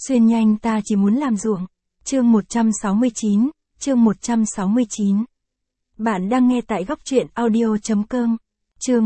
Xuyên nhanh ta chỉ muốn làm ruộng. Chương 169, chương 169. Bạn đang nghe tại góc truyện audio.com. Chương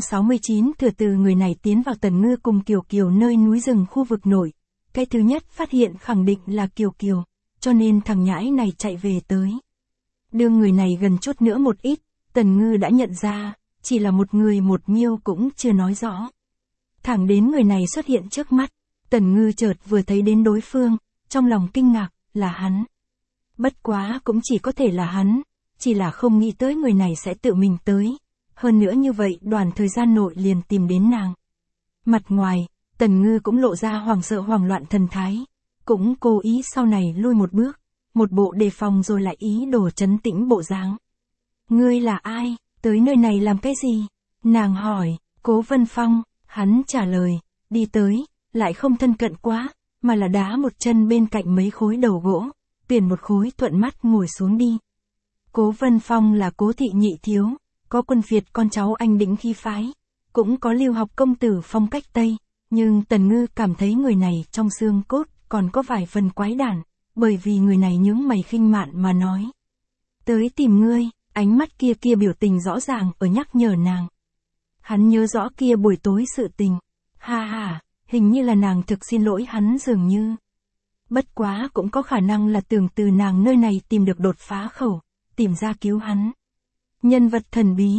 169 thừa từ người này tiến vào Tần Ngư cùng Kiều Kiều nơi núi rừng khu vực nội. Cái thứ nhất phát hiện khẳng định là Kiều Kiều, cho nên thằng nhãi này chạy về tới. Đưa người này gần chút nữa một ít, Tần Ngư đã nhận ra, chỉ là một người một miêu cũng chưa nói rõ. Thẳng đến người này xuất hiện trước mắt, Tần Ngư chợt vừa thấy đến đối phương, trong lòng kinh ngạc, là hắn. Bất quá cũng chỉ có thể là hắn, chỉ là không nghĩ tới người này sẽ tự mình tới. Hơn nữa như vậy đoàn thời gian nội liền tìm đến nàng. Mặt ngoài, Tần Ngư cũng lộ ra hoảng sợ hoảng loạn thần thái, cũng cố ý sau này lui một bước, một bộ đề phòng rồi lại ý đồ trấn tĩnh bộ dáng. Ngươi là ai, tới nơi này làm cái gì? Nàng hỏi, Cố Vân Phong, hắn trả lời, đi tới, lại không thân cận quá, mà là đá một chân bên cạnh mấy khối đầu gỗ, tuyển một khối thuận mắt ngồi xuống đi. Cố Vân Phong là Cố thị nhị thiếu, có quân Việt con cháu anh đĩnh khí phái, cũng có lưu học công tử phong cách Tây, nhưng Tần Ngư cảm thấy người này trong xương cốt còn có vài phần quái đản, bởi vì người này nhướng mày khinh mạn mà nói. Tới tìm ngươi, ánh mắt kia biểu tình rõ ràng ở nhắc nhở nàng. Hắn nhớ rõ kia buổi tối sự tình, ha, hình như là nàng thực xin lỗi hắn dường như. Bất quá cũng có khả năng là tưởng từ nàng nơi này tìm được đột phá khẩu, tìm ra cứu hắn. Nhân vật thần bí,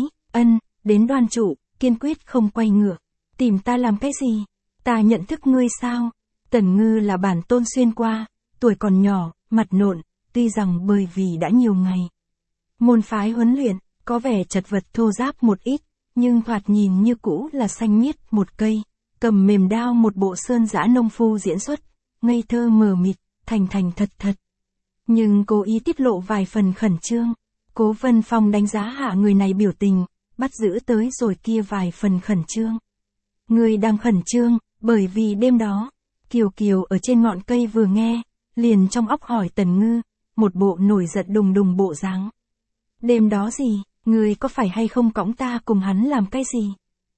đến Đoan trụ, kiên quyết không quay ngựa. Tìm ta làm cái gì? Ta nhận thức ngươi sao? Tần Ngư là bản tôn xuyên qua, tuổi còn nhỏ, mặt nộn, tuy rằng bởi vì đã nhiều ngày. Môn phái huấn luyện, có vẻ chật vật thô ráp một ít, nhưng thoạt nhìn như cũ là xanh miết một cây, cầm mềm đao một bộ sơn dã nông phu diễn xuất, ngây thơ mờ mịt, thành thật. Nhưng cố ý tiết lộ vài phần khẩn trương. Cố Vân Phong đánh giá hạ người này biểu tình, bắt giữ tới rồi kia vài phần khẩn trương. Người đang khẩn trương, bởi vì đêm đó, Kiều Kiều ở trên ngọn cây vừa nghe, liền trong óc hỏi Tần Ngư, một bộ nổi giận đùng bộ dáng. Đêm đó gì, người có phải hay không cõng ta cùng hắn làm cái gì?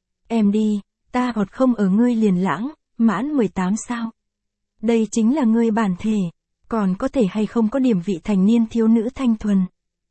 Em đi, ta hoặc không ở ngươi liền lãng, mãn 18 sao? Đây chính là ngươi bản thể, còn có thể hay không có điểm vị thành niên thiếu nữ thanh thuần.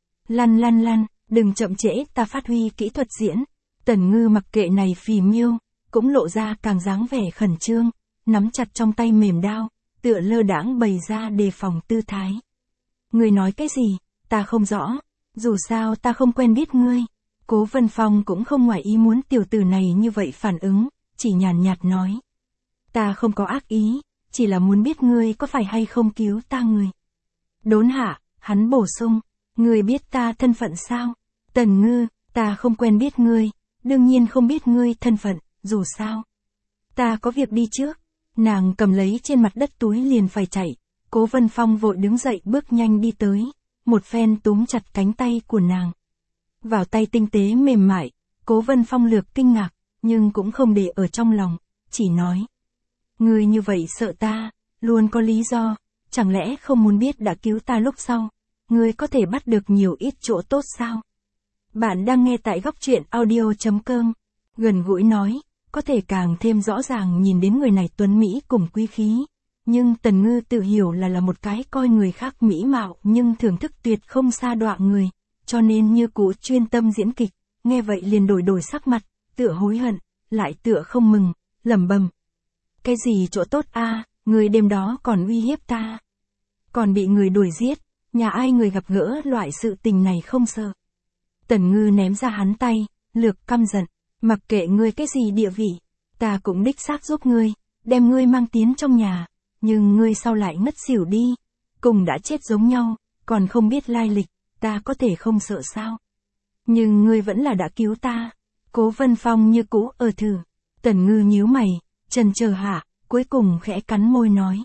Lăn, đừng chậm trễ ta phát huy kỹ thuật diễn. Tần Ngư mặc kệ này phì miêu, cũng lộ ra càng dáng vẻ khẩn trương, nắm chặt trong tay mềm đao, tựa lơ đãng bày ra đề phòng tư thái. Ngươi nói cái gì, ta không rõ, dù sao ta không quen biết ngươi. Cố Vân Phong cũng không ngoài ý muốn tiểu tử này như vậy phản ứng, chỉ nhàn nhạt nói. Ta không có ác ý, chỉ là muốn biết ngươi có phải hay không cứu ta người. Đốn hạ, hắn bổ sung. Ngươi biết ta thân phận sao? Tần Ngư, ta không quen biết ngươi, đương nhiên không biết ngươi thân phận, dù sao. Ta có việc đi trước. Nàng cầm lấy trên mặt đất túi liền phải chạy. Cố Vân Phong vội đứng dậy bước nhanh đi tới, một phen túm chặt cánh tay của nàng. Vào tay tinh tế mềm mại, Cố Vân Phong lược kinh ngạc, nhưng cũng không để ở trong lòng, chỉ nói. Ngươi như vậy sợ ta, luôn có lý do, chẳng lẽ không muốn biết đã cứu ta lúc sau? Ngươi có thể bắt được nhiều ít chỗ tốt sao? Bạn đang nghe tại góc truyện audio.com. Gần gũi nói, có thể càng thêm rõ ràng nhìn đến người này tuấn Mỹ cùng quý khí. Nhưng Tần Ngư tự hiểu là một cái coi người khác mỹ mạo nhưng thưởng thức tuyệt không xa đọa người. Cho nên như cũ chuyên tâm diễn kịch, nghe vậy liền đổi sắc mặt, tựa hối hận, lại tựa không mừng, lẩm bẩm. Cái gì chỗ tốt a? Người đêm đó còn uy hiếp ta. Còn bị người đuổi giết. Nhà ai người gặp gỡ loại sự tình này không sợ. Tần Ngư ném ra hắn tay, lược căm giận, mặc kệ ngươi cái gì địa vị, ta cũng đích xác giúp ngươi, đem ngươi mang tiến trong nhà, nhưng ngươi sau lại ngất xỉu đi, cùng đã chết giống nhau, còn không biết lai lịch, ta có thể không sợ sao? Nhưng ngươi vẫn là đã cứu ta. Cố Vân Phong như cũ ở thử. Tần Ngư nhíu mày, chần chờ hạ, cuối cùng khẽ cắn môi nói.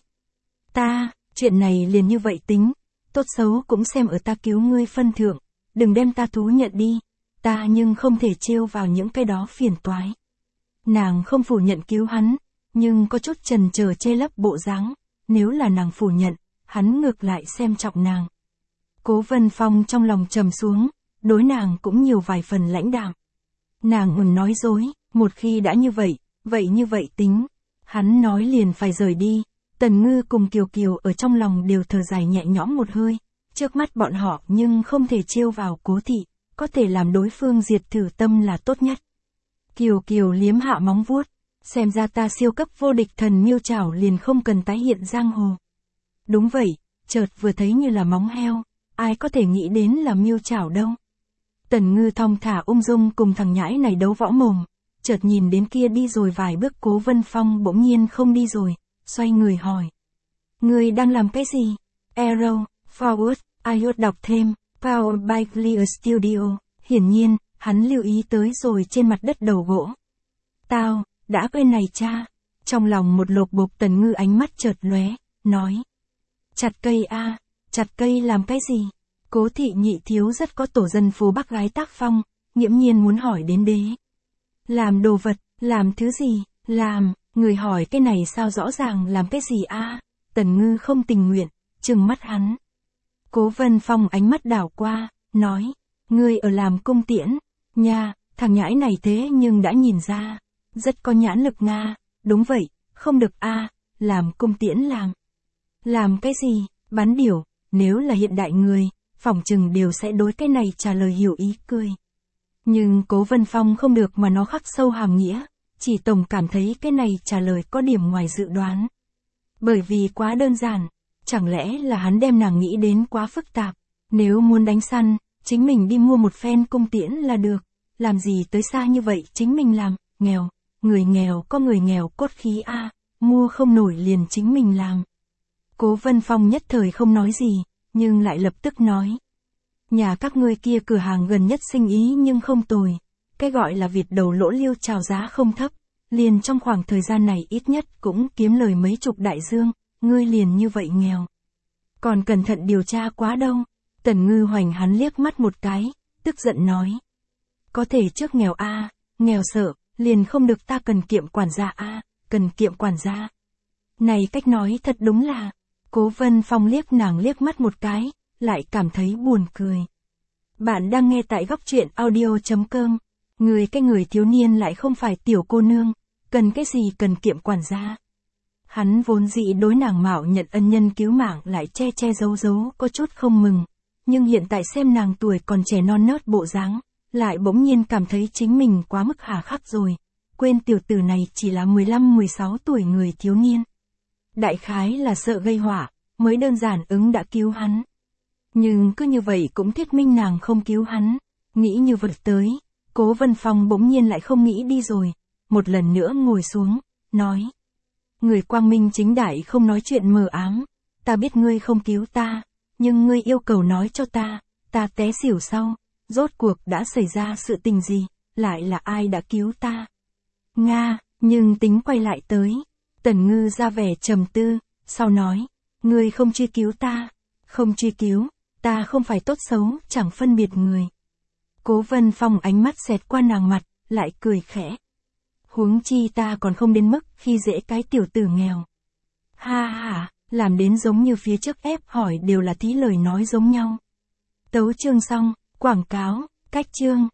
Chuyện này liền như vậy tính. Tốt xấu cũng xem ở ta cứu ngươi phân thượng, đừng đem ta thú nhận đi, ta nhưng không thể trêu vào những cái đó phiền toái. Nàng không phủ nhận cứu hắn, nhưng có chút chần chờ chê lấp bộ dáng, nếu là nàng phủ nhận, hắn ngược lại xem trọng nàng. Cố Vân Phong trong lòng trầm xuống, đối nàng cũng nhiều vài phần lãnh đạm. Nàng nói dối, một khi đã như vậy, vậy như vậy tính. Hắn nói liền phải rời đi, Tần Ngư cùng Kiều Kiều ở trong lòng đều thở dài nhẹ nhõm một hơi, trước mắt bọn họ nhưng không thể trêu vào Cố Thị, có thể làm đối phương diệt thử tâm là tốt nhất. Kiều Kiều liếm hạ móng vuốt, xem ra ta siêu cấp vô địch thần miêu trảo liền không cần tái hiện giang hồ. Đúng vậy, chợt vừa thấy như là móng heo, ai có thể nghĩ đến là miêu trảo đâu. Tần Ngư thong thả ung dung cùng thằng nhãi này đấu võ mồm, chợt nhìn đến kia đi rồi vài bước Cố Vân Phong bỗng nhiên không đi rồi, xoay người hỏi. Ngươi đang làm cái gì? Arrow, forward, iOS đọc thêm, Powered by Clear Studio, hiển nhiên, hắn lưu ý tới rồi trên mặt đất đầu gỗ. Tao, đã quên này cha. Trong lòng một lột bột Tần Ngư ánh mắt chợt lóe, nói. Chặt cây a, chặt cây làm cái gì? Cố Thị nhị thiếu rất có tổ dân phố bác gái tác phong, nghiễm nhiên muốn hỏi đến đế. Làm đồ vật, làm thứ gì, làm, người hỏi cái này sao rõ ràng làm cái gì a? Tần Ngư không tình nguyện, trừng mắt hắn. Cố Vân Phong ánh mắt đảo qua, nói, ngươi ở làm cung tiễn, nha, thằng nhãi này thế nhưng đã nhìn ra, rất có nhãn lực nga, đúng vậy, không được a, làm cung tiễn làm. Làm cái gì, bắn điểu, nếu là hiện đại người, phỏng chừng đều sẽ đối cái này trả lời hiểu ý cười. Nhưng Cố Vân Phong không được mà nó khắc sâu hàm nghĩa, chỉ tổng cảm thấy cái này trả lời có điểm ngoài dự đoán. Bởi vì quá đơn giản, chẳng lẽ là hắn đem nàng nghĩ đến quá phức tạp, nếu muốn đánh săn, chính mình đi mua một phen cung tiễn là được, làm gì tới xa như vậy chính mình làm, nghèo, người nghèo có người nghèo cốt khí a, mua không nổi liền chính mình làm. Cố Vân Phong nhất thời không nói gì, nhưng lại lập tức nói. Nhà các ngươi kia cửa hàng gần nhất sinh ý nhưng không tồi, cái gọi là Việt đầu lỗ liêu chào giá không thấp, liền trong khoảng thời gian này ít nhất cũng kiếm lời mấy chục đại dương, ngươi liền như vậy nghèo. Còn cẩn thận điều tra quá đâu. Tần Ngư hoành hắn liếc mắt một cái, tức giận nói. Có thể trước nghèo a, nghèo sợ, liền không được ta cần kiệm quản gia a, cần kiệm quản gia. Này cách nói thật đúng là, Cố Vân Phong liếc nàng liếc mắt một cái, lại cảm thấy buồn cười. Bạn đang nghe tại góc truyện audio.com, cái người thiếu niên lại không phải tiểu cô nương, cần cái gì cần kiệm quản gia. Hắn vốn dĩ đối nàng mạo nhận ân nhân cứu mạng lại che che giấu giấu có chút không mừng, nhưng hiện tại xem nàng tuổi còn trẻ non nớt bộ dáng, lại bỗng nhiên cảm thấy chính mình quá mức hà khắc rồi, quên tiểu tử này chỉ là 15-16 tuổi người thiếu niên. Đại khái là sợ gây họa, mới đơn giản ứng đã cứu hắn. Nhưng cứ như vậy cũng thuyết minh nàng không cứu hắn, nghĩ như vậy tới, Cố Vân Phong bỗng nhiên lại không nghĩ đi rồi, một lần nữa ngồi xuống, nói. Người quang minh chính đại không nói chuyện mờ ám, ta biết ngươi không cứu ta, nhưng ngươi yêu cầu nói cho ta té xỉu sau, rốt cuộc đã xảy ra sự tình gì, lại là ai đã cứu ta. Nga, nhưng tính quay lại tới, Tần Ngư ra vẻ trầm tư, sau nói, ngươi không truy cứu ta, không truy cứu, ta không phải tốt xấu, chẳng phân biệt người. Cố Vân Phong ánh mắt xẹt qua nàng mặt, lại cười khẽ. Huống chi ta còn không đến mức khi dễ cái tiểu tử nghèo. Ha ha, làm đến giống như phía trước ép hỏi đều là thí lời nói giống nhau. Tấu chương xong, quảng cáo, cách chương.